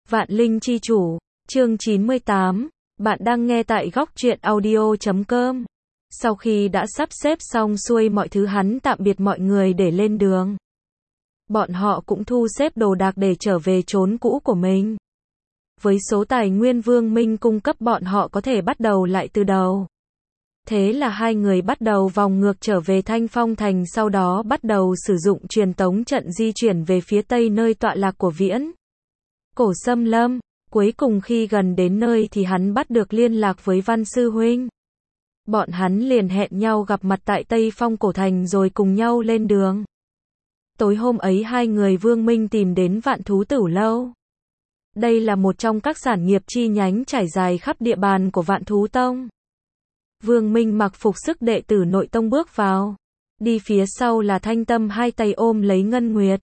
Vạn Linh Chi Chủ, chương 98, bạn đang nghe tại góc truyện audio.com. Sau khi đã sắp xếp xong xuôi mọi thứ hắn tạm biệt mọi người để lên đường. Bọn họ cũng thu xếp đồ đạc để trở về chốn cũ của mình. Với số tài nguyên Vương Minh cung cấp bọn họ có thể bắt đầu lại từ đầu. Thế là hai người bắt đầu vòng ngược trở về Thanh Phong Thành, sau đó bắt đầu sử dụng truyền tống trận di chuyển về phía tây nơi tọa lạc của Viễn Cổ Xâm Lâm. Cuối cùng khi gần đến nơi thì hắn bắt được liên lạc với Văn Sư Huynh. Bọn hắn liền hẹn nhau gặp mặt tại Tây Phong Cổ Thành rồi cùng nhau lên đường. Tối hôm ấy hai người Vương Minh tìm đến Vạn Thú Tửu Lâu. Đây là một trong các sản nghiệp chi nhánh trải dài khắp địa bàn của Vạn Thú Tông. Vương Minh mặc phục sức đệ tử nội tông bước vào. Đi phía sau là Thanh Tâm hai tay ôm lấy Ngân Nguyệt.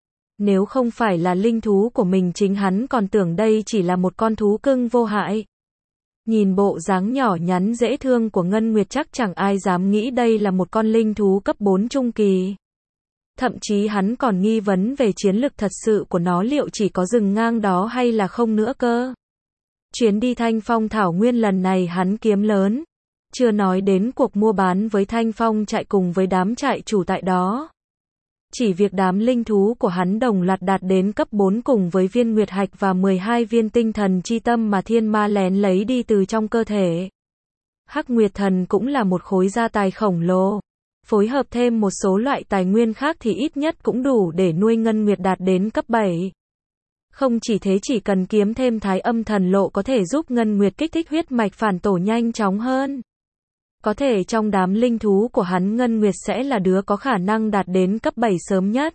Nếu không phải là linh thú của mình, chính hắn còn tưởng đây chỉ là một con thú cưng vô hại. Nhìn bộ dáng nhỏ nhắn dễ thương của Ngân Nguyệt chắc chẳng ai dám nghĩ đây là một con linh thú cấp 4 trung kỳ. Thậm chí hắn còn nghi vấn về chiến lực thật sự của nó, liệu chỉ có dừng ngang đó hay là không nữa cơ. Chuyến đi Thanh Phong Thảo Nguyên lần này hắn kiếm lớn. Chưa nói đến cuộc mua bán với Thanh Phong trại cùng với đám trại chủ tại đó. Chỉ việc đám linh thú của hắn đồng loạt đạt đến cấp 4 cùng với viên nguyệt hạch và 12 viên tinh thần chi tâm mà thiên ma lén lấy đi từ trong cơ thể. Hắc Nguyệt Thần cũng là một khối gia tài khổng lồ. Phối hợp thêm một số loại tài nguyên khác thì ít nhất cũng đủ để nuôi Ngân Nguyệt đạt đến cấp 7. Không chỉ thế, chỉ cần kiếm thêm Thái Âm Thần Lộ có thể giúp Ngân Nguyệt kích thích huyết mạch phản tổ nhanh chóng hơn. Có thể trong đám linh thú của hắn, Ngân Nguyệt sẽ là đứa có khả năng đạt đến cấp 7 sớm nhất.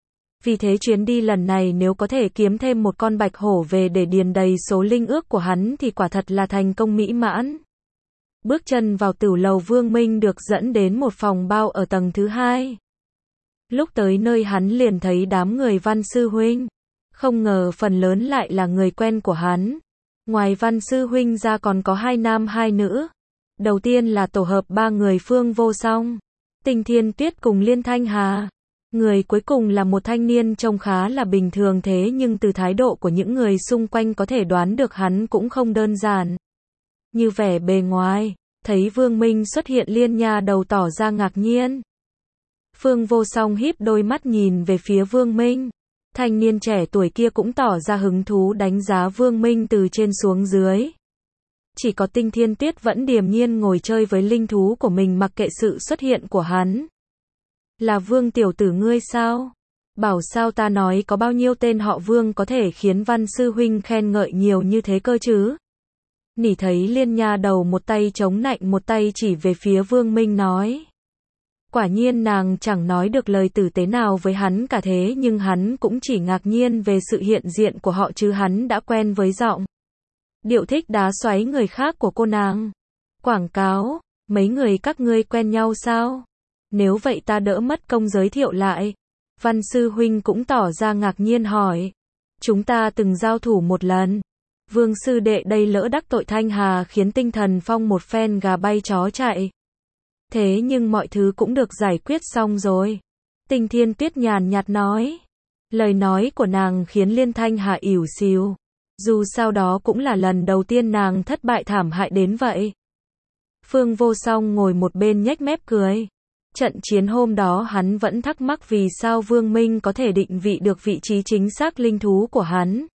Vì thế chuyến đi lần này nếu có thể kiếm thêm một con bạch hổ về để điền đầy số linh ước của hắn thì quả thật là thành công mỹ mãn. Bước chân vào Tửu Lầu, Vương Minh được dẫn đến một phòng bao ở tầng thứ 2. Lúc tới nơi hắn liền thấy đám người Văn Sư Huynh. Không ngờ phần lớn lại là người quen của hắn. Ngoài Văn Sư Huynh ra còn có 2 nam 2 nữ. Đầu tiên là tổ hợp 3 người Phương Vô Song, Tinh Thiên Tuyết cùng Liên Thanh Hà. Người cuối cùng là một thanh niên trông khá là bình thường, thế nhưng từ thái độ của những người xung quanh có thể đoán được hắn cũng không đơn giản. Như vẻ bề ngoài, thấy Vương Minh xuất hiện, Liên Nha đầu tỏ ra ngạc nhiên. Phương Vô Song híp đôi mắt nhìn về phía Vương Minh. Thanh niên trẻ tuổi kia cũng tỏ ra hứng thú đánh giá Vương Minh từ trên xuống dưới. Chỉ có Tinh Thiên Tuyết vẫn điềm nhiên ngồi chơi với linh thú của mình mặc kệ sự xuất hiện của hắn. Là Vương tiểu tử ngươi sao? Bảo sao ta nói có bao nhiêu tên họ Vương có thể khiến Văn Sư Huynh khen ngợi nhiều như thế cơ chứ? Nỉ thấy Liên Nha đầu một tay chống nạnh một tay chỉ về phía Vương Minh nói. Quả nhiên nàng chẳng nói được lời tử tế nào với hắn cả, thế nhưng hắn cũng chỉ ngạc nhiên về sự hiện diện của họ chứ hắn đã quen với giọng điệu thích đá xoáy người khác của cô nàng. Quảng cáo, mấy người các ngươi quen nhau sao? Nếu vậy ta đỡ mất công giới thiệu lại. Văn Sư Huynh cũng tỏ ra ngạc nhiên hỏi. Chúng ta từng giao thủ một lần. Vương sư đệ đây lỡ đắc tội Thanh Hà khiến Tinh Thần Phong một phen gà bay chó chạy. Thế nhưng mọi thứ cũng được giải quyết xong rồi. Tinh Thiên Tuyết nhàn nhạt nói. Lời nói của nàng khiến Liên Thanh Hà ỉu xìu. Dù sao đó cũng là lần đầu tiên nàng thất bại thảm hại đến vậy. Phương Vô Song ngồi một bên nhếch mép cười. Trận chiến hôm đó hắn vẫn thắc mắc vì sao Vương Minh có thể định vị được vị trí chính xác linh thú của hắn.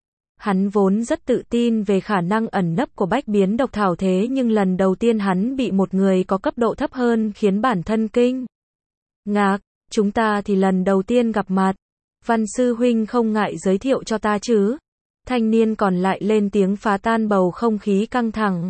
Hắn vốn rất tự tin về khả năng ẩn nấp của bách biến độc thảo, thế nhưng lần đầu tiên hắn bị một người có cấp độ thấp hơn khiến bản thân kinh ngạc. Chúng ta thì lần đầu tiên gặp mặt. Văn Sư Huynh không ngại giới thiệu cho ta chứ? Thanh niên còn lại lên tiếng phá tan bầu không khí căng thẳng.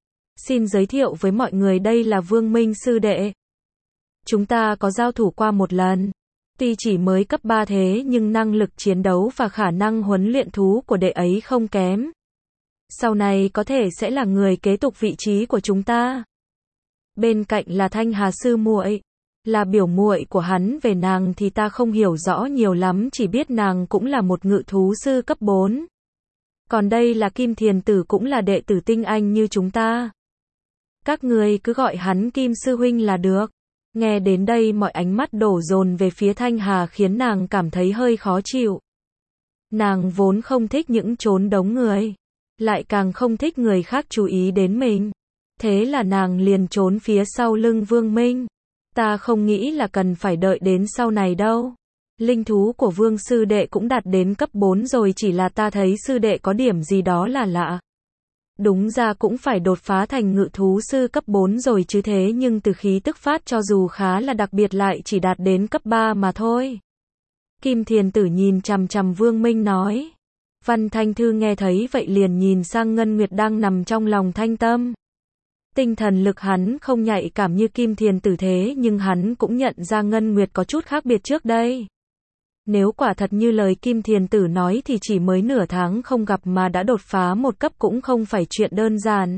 Xin giới thiệu với mọi người, đây là Vương Minh sư đệ. Chúng ta có giao thủ qua một lần. Tuy chỉ mới cấp 3 thế nhưng năng lực chiến đấu và khả năng huấn luyện thú của đệ ấy không kém. Sau này có thể sẽ là người kế tục vị trí của chúng ta. Bên cạnh là Thanh Hà sư muội, là biểu muội của hắn, về nàng thì ta không hiểu rõ nhiều lắm, chỉ biết nàng cũng là một ngự thú sư cấp 4. Còn đây là Kim Thiền Tử, cũng là đệ tử tinh anh như chúng ta. Các người cứ gọi hắn Kim sư huynh là được. Nghe đến đây mọi ánh mắt đổ dồn về phía Thanh Hà khiến nàng cảm thấy hơi khó chịu. Nàng vốn không thích những chốn đống người, lại càng không thích người khác chú ý đến mình. Thế là nàng liền trốn phía sau lưng Vương Minh. Ta không nghĩ là cần phải đợi đến sau này đâu. Linh thú của Vương sư đệ cũng đạt đến cấp 4 rồi, chỉ là ta thấy sư đệ có điểm gì đó là lạ. Đúng ra cũng phải đột phá thành ngự thú sư cấp 4 rồi chứ, thế nhưng từ khí tức phát cho dù khá là đặc biệt lại chỉ đạt đến cấp 3 mà thôi. Kim Thiền Tử nhìn chằm chằm Vương Minh nói. Văn Thanh Thư nghe thấy vậy liền nhìn sang Ngân Nguyệt đang nằm trong lòng Thanh Tâm. Tinh thần lực hắn không nhạy cảm như Kim Thiền Tử thế nhưng hắn cũng nhận ra Ngân Nguyệt có chút khác biệt trước đây. Nếu quả thật như lời Kim Thiền Tử nói thì chỉ mới nửa tháng không gặp mà đã đột phá một cấp cũng không phải chuyện đơn giản.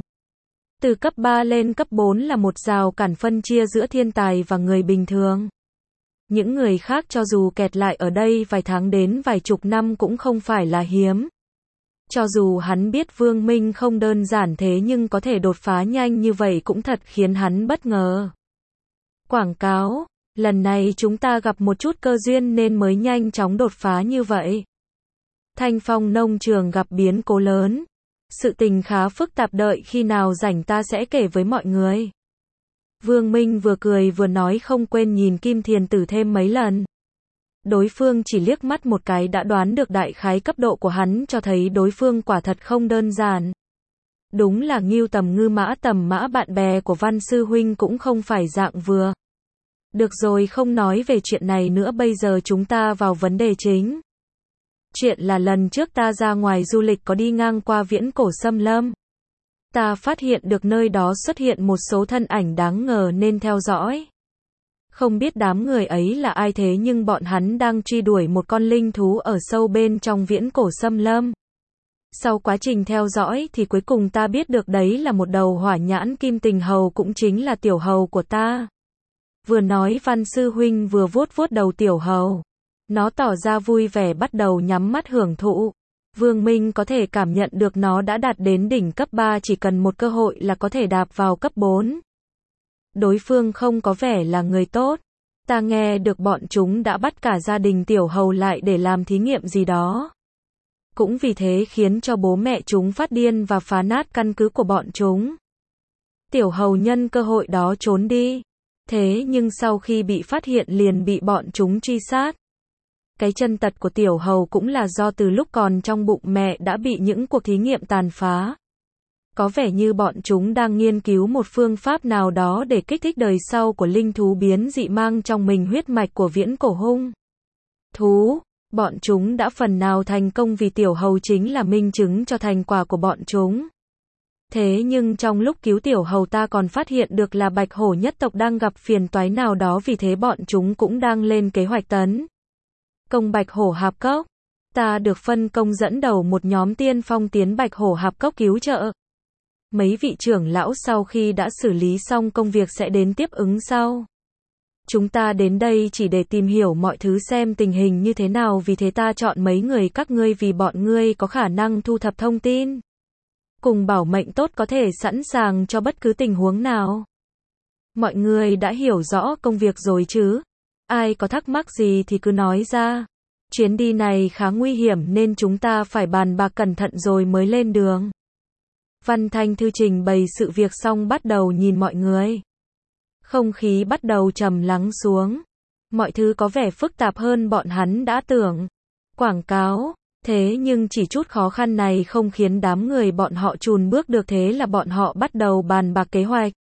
Từ cấp 3 lên cấp 4 là một rào cản phân chia giữa thiên tài và người bình thường. Những người khác cho dù kẹt lại ở đây vài tháng đến vài chục năm cũng không phải là hiếm. Cho dù hắn biết Vương Minh không đơn giản thế nhưng có thể đột phá nhanh như vậy cũng thật khiến hắn bất ngờ. Quảng cáo, lần này chúng ta gặp một chút cơ duyên nên mới nhanh chóng đột phá như vậy. Thanh Phong nông trường gặp biến cố lớn. Sự tình khá phức tạp, đợi khi nào rảnh ta sẽ kể với mọi người. Vương Minh vừa cười vừa nói, không quên nhìn Kim Thiền Tử thêm mấy lần. Đối phương chỉ liếc mắt một cái đã đoán được đại khái cấp độ của hắn, cho thấy đối phương quả thật không đơn giản. Đúng là ngưu tầm ngư mã tầm mã, bạn bè của Văn Sư Huynh cũng không phải dạng vừa. Được rồi, không nói về chuyện này nữa, bây giờ chúng ta vào vấn đề chính. Chuyện là lần trước ta ra ngoài du lịch có đi ngang qua Viễn Cổ Xâm Lâm. Ta phát hiện được nơi đó xuất hiện một số thân ảnh đáng ngờ nên theo dõi. Không biết đám người ấy là ai thế nhưng bọn hắn đang truy đuổi một con linh thú ở sâu bên trong Viễn Cổ Xâm Lâm. Sau quá trình theo dõi thì cuối cùng ta biết được đấy là một đầu hỏa nhãn kim tình hầu, cũng chính là tiểu hầu của ta. Vừa nói Văn Sư Huynh vừa vuốt vuốt đầu tiểu hầu. Nó tỏ ra vui vẻ bắt đầu nhắm mắt hưởng thụ. Vương Minh có thể cảm nhận được nó đã đạt đến đỉnh cấp 3, chỉ cần một cơ hội là có thể đạp vào cấp 4. Đối phương không có vẻ là người tốt. Ta nghe được bọn chúng đã bắt cả gia đình tiểu hầu lại để làm thí nghiệm gì đó. Cũng vì thế khiến cho bố mẹ chúng phát điên và phá nát căn cứ của bọn chúng. Tiểu hầu nhân cơ hội đó trốn đi. Thế nhưng sau khi bị phát hiện liền bị bọn chúng truy sát. Cái chân tật của tiểu hầu cũng là do từ lúc còn trong bụng mẹ đã bị những cuộc thí nghiệm tàn phá. Có vẻ như bọn chúng đang nghiên cứu một phương pháp nào đó để kích thích đời sau của linh thú biến dị mang trong mình huyết mạch của Viễn Cổ hung thú. Bọn chúng đã phần nào thành công vì tiểu hầu chính là minh chứng cho thành quả của bọn chúng. Thế nhưng trong lúc cứu tiểu hầu ta còn phát hiện được là Bạch Hổ nhất tộc đang gặp phiền toái nào đó, vì thế bọn chúng cũng đang lên kế hoạch tấn công Bạch Hổ Hạp Cốc. Ta được phân công dẫn đầu một nhóm tiên phong tiến Bạch Hổ Hạp Cốc cứu trợ. Mấy vị trưởng lão sau khi đã xử lý xong công việc sẽ đến tiếp ứng sau. Chúng ta đến đây chỉ để tìm hiểu mọi thứ xem tình hình như thế nào, vì thế ta chọn mấy người các ngươi vì bọn ngươi có khả năng thu thập thông tin. Cùng bảo mệnh tốt, có thể sẵn sàng cho bất cứ tình huống nào. Mọi người đã hiểu rõ công việc rồi chứ? Ai có thắc mắc gì thì cứ nói ra. Chuyến đi này khá nguy hiểm nên chúng ta phải bàn bạc cẩn thận rồi mới lên đường. Văn Thanh Thư trình bày sự việc xong bắt đầu nhìn mọi người. Không khí bắt đầu trầm lắng xuống. Mọi thứ có vẻ phức tạp hơn bọn hắn đã tưởng. Quảng cáo. Thế nhưng chỉ chút khó khăn này không khiến đám người bọn họ chùn bước được, thế là bọn họ bắt đầu bàn bạc kế hoạch.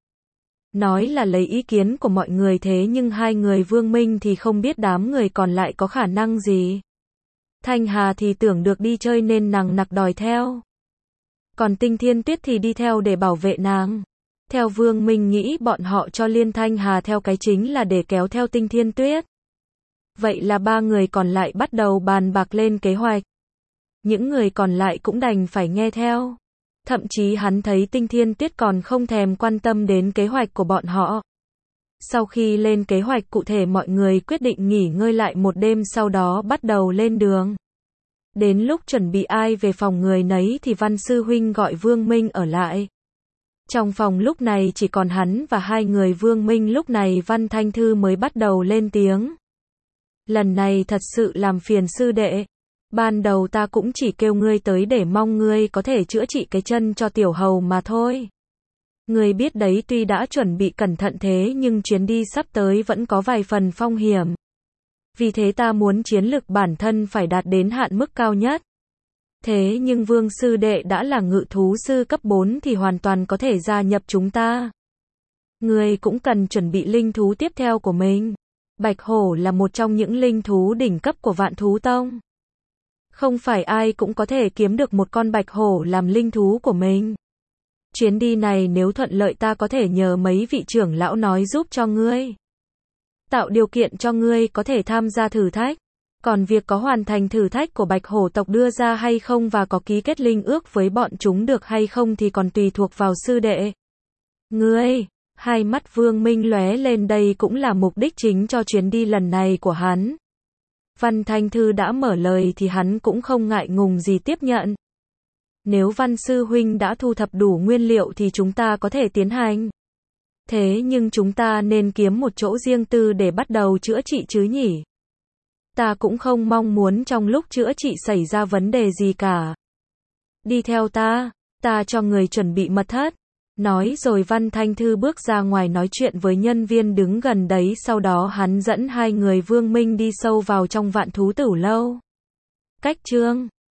Nói là lấy ý kiến của mọi người, thế nhưng hai người Vương Minh thì không biết đám người còn lại có khả năng gì. Thanh Hà thì tưởng được đi chơi nên nằng nặc đòi theo. Còn Tinh Thiên Tuyết thì đi theo để bảo vệ nàng. Theo Vương Minh nghĩ bọn họ cho Liên Thanh Hà theo cái chính là để kéo theo Tinh Thiên Tuyết. Vậy là ba người còn lại bắt đầu bàn bạc lên kế hoạch. Những người còn lại cũng đành phải nghe theo. Thậm chí hắn thấy Tinh Thiên Tuyết còn không thèm quan tâm đến kế hoạch của bọn họ. Sau khi lên kế hoạch cụ thể, mọi người quyết định nghỉ ngơi lại một đêm, sau đó bắt đầu lên đường. Đến lúc chuẩn bị ai về phòng người nấy thì Văn Sư Huynh gọi Vương Minh ở lại. Trong phòng lúc này chỉ còn hắn và hai người Vương Minh. Lúc này Văn Thanh Thư mới bắt đầu lên tiếng. Lần này thật sự làm phiền sư đệ. Ban đầu ta cũng chỉ kêu ngươi tới để mong ngươi có thể chữa trị cái chân cho tiểu hầu mà thôi. Ngươi biết đấy, tuy đã chuẩn bị cẩn thận thế nhưng chuyến đi sắp tới vẫn có vài phần phong hiểm. Vì thế ta muốn chiến lực bản thân phải đạt đến hạn mức cao nhất. Thế nhưng Vương sư đệ đã là ngự thú sư cấp 4 thì hoàn toàn có thể gia nhập chúng ta. Ngươi cũng cần chuẩn bị linh thú tiếp theo của mình. Bạch hổ là một trong những linh thú đỉnh cấp của Vạn Thú Tông. Không phải ai cũng có thể kiếm được một con bạch hổ làm linh thú của mình. Chuyến đi này nếu thuận lợi ta có thể nhờ mấy vị trưởng lão nói giúp cho ngươi. Tạo điều kiện cho ngươi có thể tham gia thử thách. Còn việc có hoàn thành thử thách của bạch hổ tộc đưa ra hay không và có ký kết linh ước với bọn chúng được hay không thì còn tùy thuộc vào sư đệ. Ngươi, hai mắt Vương Minh lóe lên, đây cũng là mục đích chính cho chuyến đi lần này của hắn. Văn Thanh Thư đã mở lời thì hắn cũng không ngại ngùng gì tiếp nhận. Nếu Văn sư huynh đã thu thập đủ nguyên liệu thì chúng ta có thể tiến hành. Thế nhưng chúng ta nên kiếm một chỗ riêng tư để bắt đầu chữa trị chứ nhỉ? Ta cũng không mong muốn trong lúc chữa trị xảy ra vấn đề gì cả. Đi theo ta cho người chuẩn bị mật thất. Nói rồi Văn Thanh Thư bước ra ngoài nói chuyện với nhân viên đứng gần đấy, sau đó hắn dẫn hai người Vương Minh đi sâu vào trong Vạn Thú Tử Lâu. Cách chương